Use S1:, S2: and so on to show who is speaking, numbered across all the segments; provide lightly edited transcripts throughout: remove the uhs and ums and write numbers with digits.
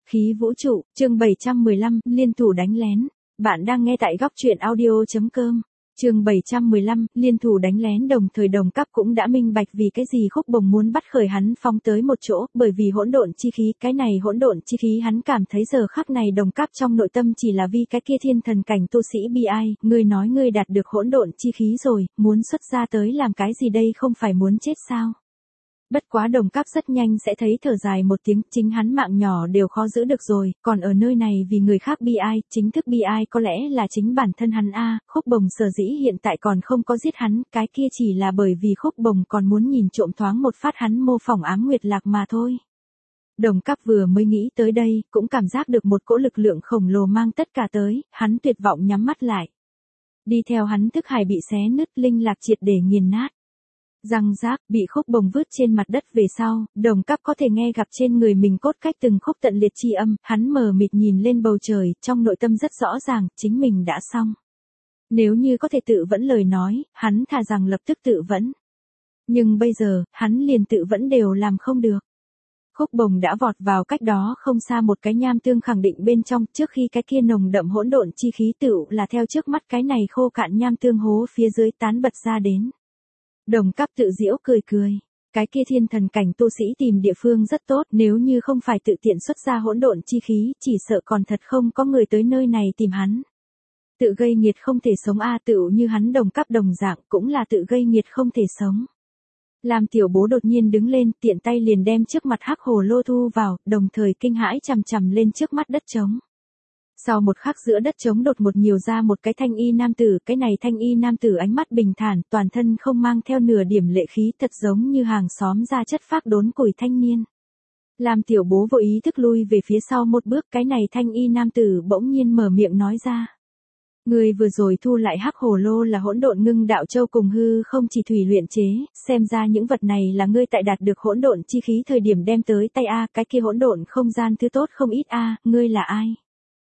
S1: Khí vũ trụ, chương 715, liên thủ đánh lén. Bạn đang nghe tại góc truyện audio.com. Chương 715, liên thủ đánh lén. Đồng thời Đồng Cấp cũng đã minh bạch vì cái gì Khúc Bồng muốn bắt khởi hắn phóng tới một chỗ, bởi vì hỗn độn chi khí, cái này hỗn độn chi khí hắn cảm thấy giờ khắc này Đồng Cấp trong nội tâm chỉ là vì cái kia thiên thần cảnh tu sĩ bi ai, ngươi nói ngươi đạt được hỗn độn chi khí rồi, muốn xuất ra tới làm cái gì đây, không phải muốn chết sao? Bất quá Đồng Cấp rất nhanh sẽ thấy thở dài một tiếng, chính hắn mạng nhỏ đều khó giữ được rồi, còn ở nơi này vì người khác bi ai, chính thức bi ai có lẽ là chính bản thân hắn a. Khúc Bồng sở dĩ hiện tại còn không có giết hắn, cái kia chỉ là bởi vì Khúc Bồng còn muốn nhìn trộm thoáng một phát hắn mô phỏng Ám Nguyệt Lạc mà thôi. Đồng Cấp vừa mới nghĩ tới đây, cũng cảm giác được một cỗ lực lượng khổng lồ mang tất cả tới, hắn tuyệt vọng nhắm mắt lại. Đi theo hắn thức hải bị xé nứt, linh lạc triệt để nghiền nát. Răng rác, bị Khúc Bồng vứt trên mặt đất về sau, Đồng Cấp có thể nghe gặp trên người mình cốt cách từng khúc tận liệt chi âm, hắn mờ mịt nhìn lên bầu trời, trong nội tâm rất rõ ràng, chính mình đã xong. Nếu như có thể tự vẫn lời nói, hắn thà rằng lập tức tự vẫn. Nhưng bây giờ, hắn liền tự vẫn đều làm không được. Khúc Bồng đã vọt vào cách đó không xa một cái nham tương khẳng định bên trong, trước khi cái kia nồng đậm hỗn độn chi khí tựu là theo trước mắt cái này khô cạn nham tương hố phía dưới tán bật ra đến. Đồng Cấp tự giễu cười cười. Cái kia thiên thần cảnh tu sĩ tìm địa phương rất tốt, nếu như không phải tự tiện xuất ra hỗn độn chi khí, chỉ sợ còn thật không có người tới nơi này tìm hắn. Tự gây nghiệt không thể sống a, tựu như hắn Đồng Cấp đồng dạng cũng là tự gây nghiệt không thể sống. Lam Tiểu Bố đột nhiên đứng lên, tiện tay liền đem trước mặt hắc hồ lô thu vào, đồng thời kinh hãi chằm chằm lên trước mắt đất trống. Sau một khắc giữa đất trống đột một nhiều ra một cái thanh y nam tử, cái này thanh y nam tử ánh mắt bình thản, toàn thân không mang theo nửa điểm lệ khí, thật giống như hàng xóm ra chất phác đốn củi thanh niên. Lam Tiểu Bố vô ý thức lui về phía sau một bước, cái này thanh y nam tử bỗng nhiên mở miệng nói ra. Người vừa rồi thu lại hắc hồ lô là hỗn độn ngưng đạo châu cùng hư không chỉ thủy luyện chế, xem ra những vật này là ngươi tại đạt được hỗn độn chi khí thời điểm đem tới tay a, cái kia hỗn độn không gian thứ tốt không ít a, ngươi là ai?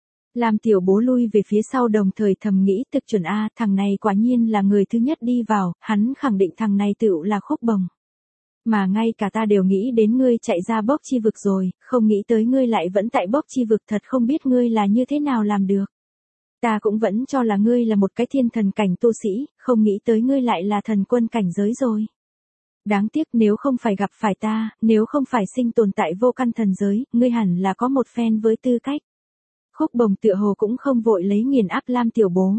S1: Lam Tiểu Bố lui về phía sau đồng thời thầm nghĩ thực chuẩn a, thằng này quả nhiên là người thứ nhất đi vào, hắn khẳng định thằng này tựu là Khúc Bồng. Mà ngay cả ta đều nghĩ đến ngươi chạy ra bốc chi vực rồi, không nghĩ tới ngươi lại vẫn tại bốc chi vực, thật không biết ngươi là như thế nào làm được. Ta cũng vẫn cho là ngươi là một cái thiên thần cảnh tu sĩ, không nghĩ tới ngươi lại là thần quân cảnh giới rồi. Đáng tiếc nếu không phải gặp phải ta, nếu không phải sinh tồn tại vô căn thần giới, ngươi hẳn là có một phen với tư cách. Khúc Bồng tựa hồ cũng không vội lấy nghiền áp Lam Tiểu Bố.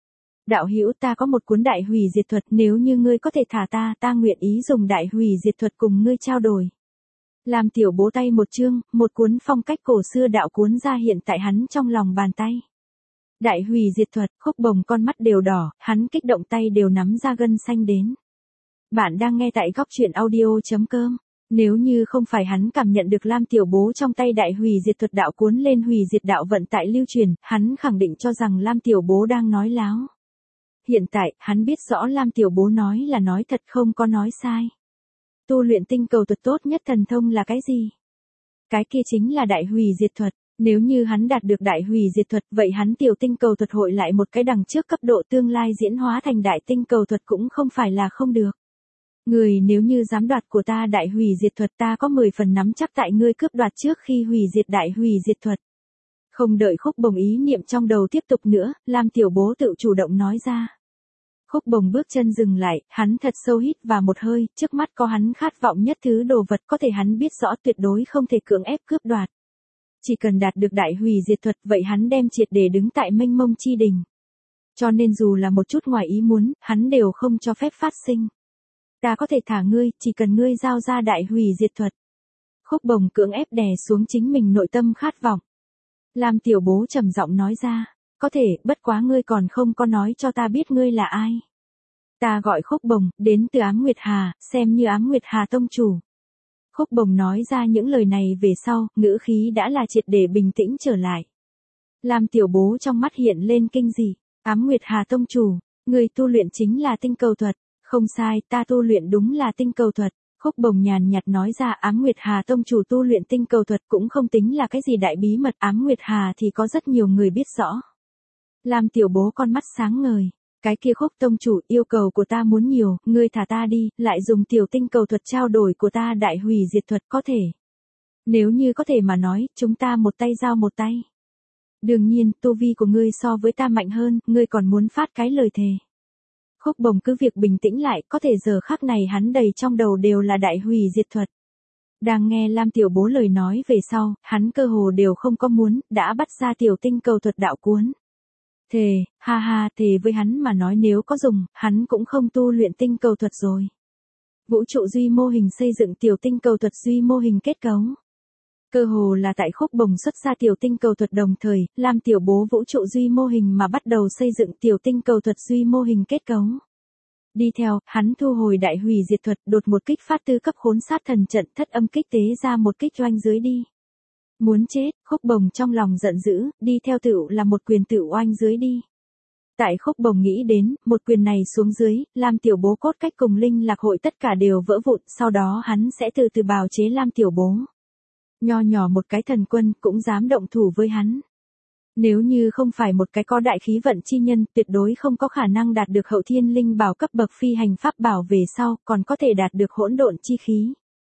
S1: Đạo hữu, ta có một cuốn đại hủy diệt thuật, nếu như ngươi có thể thả ta, ta nguyện ý dùng đại hủy diệt thuật cùng ngươi trao đổi. Lam Tiểu Bố tay một chương, một cuốn phong cách cổ xưa đạo cuốn ra hiện tại hắn trong lòng bàn tay. Đại hủy diệt thuật, Khúc Bồng con mắt đều đỏ, hắn kích động tay đều nắm ra gân xanh đến. Bạn đang nghe tại góc truyện audio.com. Nếu như không phải hắn cảm nhận được Lam Tiểu Bố trong tay đại hủy diệt thuật đạo cuốn lên hủy diệt đạo vận tại lưu truyền, hắn khẳng định cho rằng Lam Tiểu Bố đang nói láo. Hiện tại, hắn biết rõ Lam Tiểu Bố nói là nói thật, không có nói sai. Tu luyện tinh cầu thuật tốt nhất thần thông là cái gì? Cái kia chính là đại hủy diệt thuật. Nếu như hắn đạt được đại hủy diệt thuật, vậy hắn tiểu tinh cầu thuật hội lại một cái đằng trước cấp độ tương lai diễn hóa thành đại tinh cầu thuật cũng không phải là không được. Người nếu như dám đoạt của ta đại hủy diệt thuật, ta có 10 phần nắm chắc tại ngươi cướp đoạt trước khi hủy diệt đại hủy diệt thuật. Không đợi Khúc Bồng ý niệm trong đầu tiếp tục nữa, Lam Tiểu Bố tự chủ động nói ra. Khúc Bồng bước chân dừng lại, hắn thật sâu hít vào một hơi, trước mắt có hắn khát vọng nhất thứ đồ vật có thể hắn biết rõ tuyệt đối không thể cưỡng ép cướp đoạt. Chỉ cần đạt được đại hủy diệt thuật, vậy hắn đem triệt để đứng tại mênh mông chi đỉnh. Cho nên dù là một chút ngoài ý muốn, hắn đều không cho phép phát sinh. Ta có thể thả ngươi, chỉ cần ngươi giao ra đại hủy diệt thuật. Khúc Bồng cưỡng ép đè xuống chính mình nội tâm khát vọng. Lam Tiểu Bố trầm giọng nói ra, có thể, bất quá ngươi còn không có nói cho ta biết ngươi là ai. Ta gọi Khúc Bồng, đến từ Ám Nguyệt Hà, xem như Ám Nguyệt Hà tông chủ. Khúc Bồng nói ra những lời này về sau, ngữ khí đã là triệt để bình tĩnh trở lại. Lam Tiểu Bố trong mắt hiện lên kinh dị, Ám Nguyệt Hà tông chủ, người tu luyện chính là tinh cầu thuật. Không sai, ta tu luyện đúng là tinh cầu thuật. Khúc Bồng nhàn nhạt nói ra, Ám Nguyệt Hà tông chủ tu luyện tinh cầu thuật cũng không tính là cái gì đại bí mật, Ám Nguyệt Hà thì có rất nhiều người biết rõ. Lam Tiểu Bố con mắt sáng ngời, cái kia Khúc tông chủ, yêu cầu của ta muốn nhiều, ngươi thả ta đi, lại dùng tiểu tinh cầu thuật trao đổi của ta đại hủy diệt thuật có thể. Nếu như có thể mà nói, chúng ta một tay giao một tay. Đương nhiên, tu vi của ngươi so với ta mạnh hơn, ngươi còn muốn phát cái lời thề. Khúc Bồng cứ việc bình tĩnh lại, có thể giờ khắc này hắn đầy trong đầu đều là đại hủy diệt thuật. Đang nghe Lam Tiểu Bố lời nói về sau, hắn cơ hồ đều không có muốn, đã bắt ra tiểu tinh cầu thuật đạo cuốn. Thề, ha ha, thề với hắn mà nói nếu có dùng, hắn cũng không tu luyện tinh cầu thuật rồi. Vũ trụ duy mô hình xây dựng tiểu tinh cầu thuật duy mô hình kết cấu. Cơ hồ là tại Khúc Bồng xuất ra tiểu tinh cầu thuật đồng thời, Lam Tiểu Bố vũ trụ duy mô hình mà bắt đầu xây dựng tiểu tinh cầu thuật duy mô hình kết cấu. Đi theo, hắn thu hồi đại hủy diệt thuật, đột một kích phát tư cấp khốn sát thần trận, thất âm kích tế ra một kích oanh dưới đi. Muốn chết, Khúc Bồng trong lòng giận dữ, đi theo tựu là một quyền tựu oanh dưới đi. Tại Khúc Bồng nghĩ đến, một quyền này xuống dưới, Lam Tiểu Bố cốt cách cùng linh lạc hội tất cả đều vỡ vụn, sau đó hắn sẽ từ từ bào chế Lam Tiểu Bố. Nho nhỏ một cái thần quân cũng dám động thủ với hắn. Nếu như không phải một cái có đại khí vận chi nhân, tuyệt đối không có khả năng đạt được hậu thiên linh bảo cấp bậc phi hành pháp bảo về sau, còn có thể đạt được hỗn độn chi khí.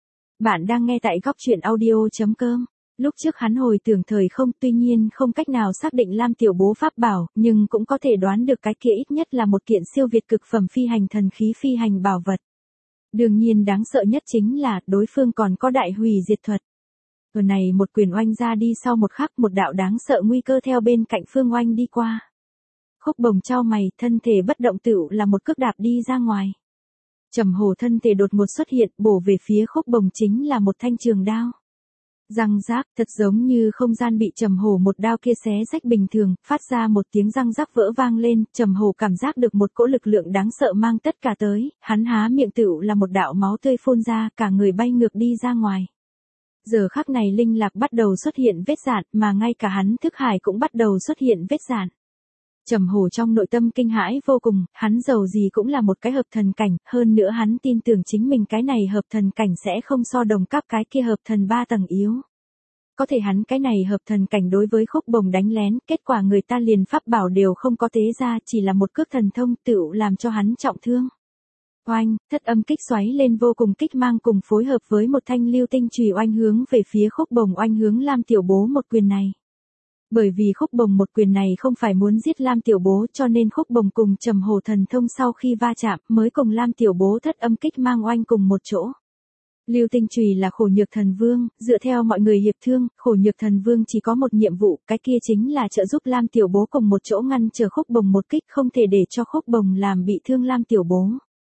S1: Bạn đang nghe tại góc truyện audio.com. Lúc trước hắn hồi tưởng thời không, tuy nhiên không cách nào xác định Lam Tiểu Bố pháp bảo, nhưng cũng có thể đoán được cái kia ít nhất là một kiện siêu việt cực phẩm phi hành thần khí phi hành bảo vật. Đương nhiên đáng sợ nhất chính là, đối phương còn có đại hủy diệt thuật. Ở này một quyền oanh ra đi sau một khắc một đạo đáng sợ nguy cơ theo bên cạnh Phương Oanh đi qua. Khúc Bồng chau mày, thân thể bất động tựu là một cước đạp đi ra ngoài. Trầm Hổ thân thể đột ngột xuất hiện, bổ về phía Khúc Bồng chính là một thanh trường đao. Răng rác, thật giống như không gian bị Trầm Hổ một đao kia xé rách bình thường, phát ra một tiếng răng rác vỡ vang lên, Trầm Hổ cảm giác được một cỗ lực lượng đáng sợ mang tất cả tới, hắn há miệng tựu là một đạo máu tươi phun ra, cả người bay ngược đi ra ngoài. Giờ khắc này linh lạc bắt đầu xuất hiện vết rạn, mà ngay cả hắn thức hải cũng bắt đầu xuất hiện vết rạn. Trầm Hổ trong nội tâm kinh hãi vô cùng, hắn dầu gì cũng là một cái hợp thần cảnh, hơn nữa hắn tin tưởng chính mình cái này hợp thần cảnh sẽ không so đồng cấp cái kia hợp thần 3 tầng yếu. Có thể hắn cái này hợp thần cảnh đối với Khúc Bồng đánh lén, kết quả người ta liền pháp bảo đều không có tế ra, chỉ là một cước thần thông tựu làm cho hắn trọng thương. Oanh, thất âm kích xoáy lên vô cùng kích mang cùng phối hợp với một thanh lưu tinh chùy oanh hướng về phía Khúc Bồng oanh hướng Lam Tiểu Bố một quyền này. Bởi vì Khúc Bồng một quyền này không phải muốn giết Lam Tiểu Bố cho nên Khúc Bồng cùng Trầm Hổ thần thông sau khi va chạm mới cùng Lam Tiểu Bố thất âm kích mang oanh cùng một chỗ. Lưu tinh chùy là Khổ Nhược Thần Vương, dựa theo mọi người hiệp thương, Khổ Nhược Thần Vương chỉ có một nhiệm vụ, cái kia chính là trợ giúp Lam Tiểu Bố cùng một chỗ ngăn trở Khúc Bồng một kích, không thể để cho Khúc Bồng làm bị thương Lam Tiểu Bố.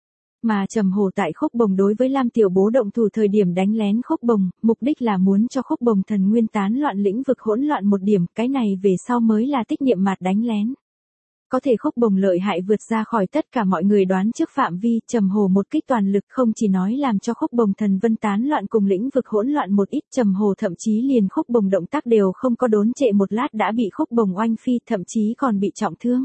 S1: Mà Trầm Hổ tại Khúc Bồng đối với Lam Tiểu Bố động thủ thời điểm đánh lén Khúc Bồng, mục đích là muốn cho Khúc Bồng thần nguyên tán loạn lĩnh vực hỗn loạn một điểm, cái này về sau mới là tích niệm mạt đánh lén. Có thể Khúc Bồng lợi hại vượt ra khỏi tất cả mọi người đoán trước phạm vi, Trầm Hổ một kích toàn lực không chỉ nói làm cho Khúc Bồng thần vân tán loạn cùng lĩnh vực hỗn loạn một ít, Trầm Hổ thậm chí liền Khúc Bồng động tác đều không có đốn trệ một lát đã bị Khúc Bồng oanh phi, thậm chí còn bị trọng thương.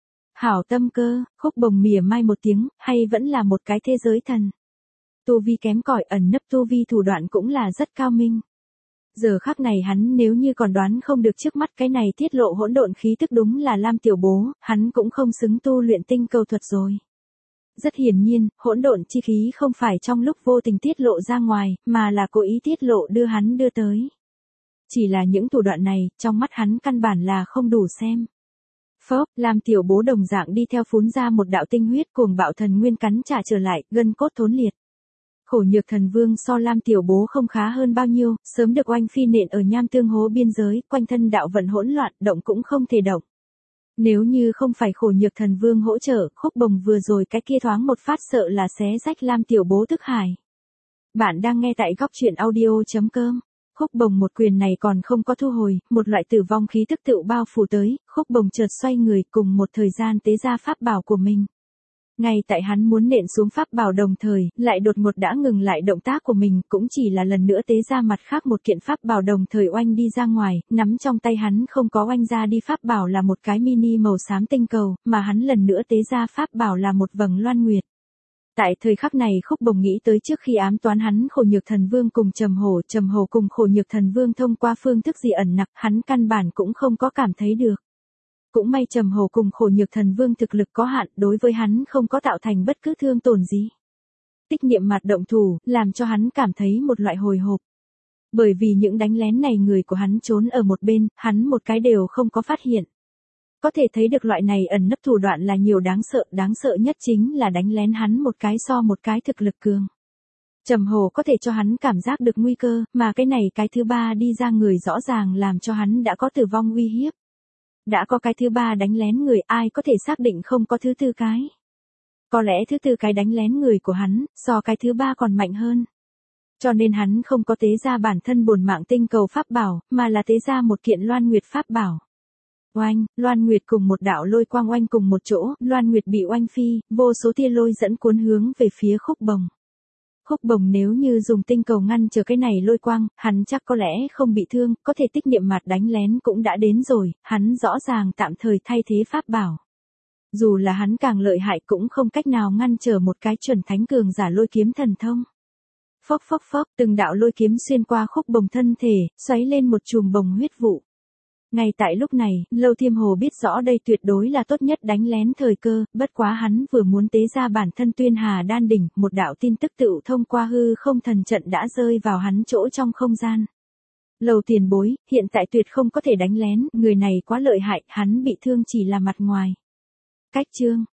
S1: Hảo tâm cơ, Khúc Bồng mỉa mai một tiếng, hay vẫn là một cái thế giới thần. Tu vi kém cỏi ẩn nấp tu vi thủ đoạn cũng là rất cao minh. Giờ khắc này hắn nếu như còn đoán không được trước mắt cái này tiết lộ hỗn độn khí tức đúng là Lam Tiểu Bố, hắn cũng không xứng tu luyện tinh cầu thuật rồi. Rất hiển nhiên, hỗn độn chi khí không phải trong lúc vô tình tiết lộ ra ngoài, mà là cố ý tiết lộ đưa tới. Chỉ là những thủ đoạn này, trong mắt hắn căn bản là không đủ xem. Phốc, Lam Tiểu Bố đồng dạng đi theo phún ra một đạo tinh huyết cuồng bạo thần nguyên cắn trả trở lại, gân cốt thốn liệt. Khổ Nhược Thần Vương so Lam Tiểu Bố không khá hơn bao nhiêu, sớm được oanh phi nện ở nham tương hố biên giới, quanh thân đạo vận hỗn loạn, động cũng không thể động. Nếu như không phải Khổ Nhược Thần Vương hỗ trợ, Khúc Bồng vừa rồi cái kia thoáng một phát sợ là xé rách Lam Tiểu Bố thức hải. Bạn đang nghe tại góc truyện audio.com. Khúc Bồng một quyền này còn không có thu hồi, một loại tử vong khí tức tựu bao phủ tới, Khúc Bồng chợt xoay người cùng một thời gian tế ra pháp bảo của mình. Ngay tại hắn muốn nện xuống pháp bảo đồng thời, lại đột ngột đã ngừng lại động tác của mình, cũng chỉ là lần nữa tế ra mặt khác một kiện pháp bảo đồng thời oanh đi ra ngoài, nắm trong tay hắn không có oanh ra đi pháp bảo là một cái mini màu xám tinh cầu, mà hắn lần nữa tế ra pháp bảo là một vầng loan nguyệt. Tại thời khắc này Khúc Bồng nghĩ tới trước khi ám toán hắn Khổ Nhược Thần Vương cùng Trầm Hổ cùng Khổ Nhược Thần Vương thông qua phương thức gì ẩn nặc, hắn căn bản cũng không có cảm thấy được. Cũng may Trầm Hổ cùng Khổ Nhược Thần Vương thực lực có hạn, đối với hắn không có tạo thành bất cứ thương tổn gì. Tích niệm mạt động thủ, làm cho hắn cảm thấy một loại hồi hộp. Bởi vì những đánh lén này người của hắn trốn ở một bên, hắn một cái đều không có phát hiện. Có thể thấy được loại này ẩn nấp thủ đoạn là nhiều đáng sợ nhất chính là đánh lén hắn một cái so một cái thực lực cường. Trầm Hồ có thể cho hắn cảm giác được nguy cơ, mà cái này cái thứ ba đi ra người rõ ràng làm cho hắn đã có tử vong uy hiếp. Đã có cái thứ ba đánh lén người, ai có thể xác định không có thứ tư cái. Có lẽ thứ tư cái đánh lén người của hắn, so cái thứ ba còn mạnh hơn. Cho nên hắn không có tế ra bản thân bổn mạng tinh cầu pháp bảo, mà là tế ra một kiện Loan Nguyệt pháp bảo. Oanh, Loan Nguyệt cùng một đạo lôi quang oanh cùng một chỗ, Loan Nguyệt bị oanh phi, vô số tia lôi dẫn cuốn hướng về phía Khúc Bồng. Khúc Bồng nếu như dùng tinh cầu ngăn chờ cái này lôi quang, hắn chắc có lẽ không bị thương, có thể tích niệm mặt đánh lén cũng đã đến rồi, hắn rõ ràng tạm thời thay thế pháp bảo. Dù là hắn càng lợi hại cũng không cách nào ngăn trở một cái chuẩn thánh cường giả lôi kiếm thần thông. Phốc phốc phốc, từng đạo lôi kiếm xuyên qua Khúc Bồng thân thể, xoáy lên một chùm bồng huyết vụ. Ngay tại lúc này, Lâu Thiêm Hồ biết rõ đây tuyệt đối là tốt nhất đánh lén thời cơ, bất quá hắn vừa muốn tế ra bản thân Tuyên Hà Đan đỉnh, một đạo tin tức tựu thông qua hư không thần trận đã rơi vào hắn chỗ trong không gian. Lâu tiền bối, hiện tại tuyệt không có thể đánh lén, người này quá lợi hại, hắn bị thương chỉ là mặt ngoài. Cách chương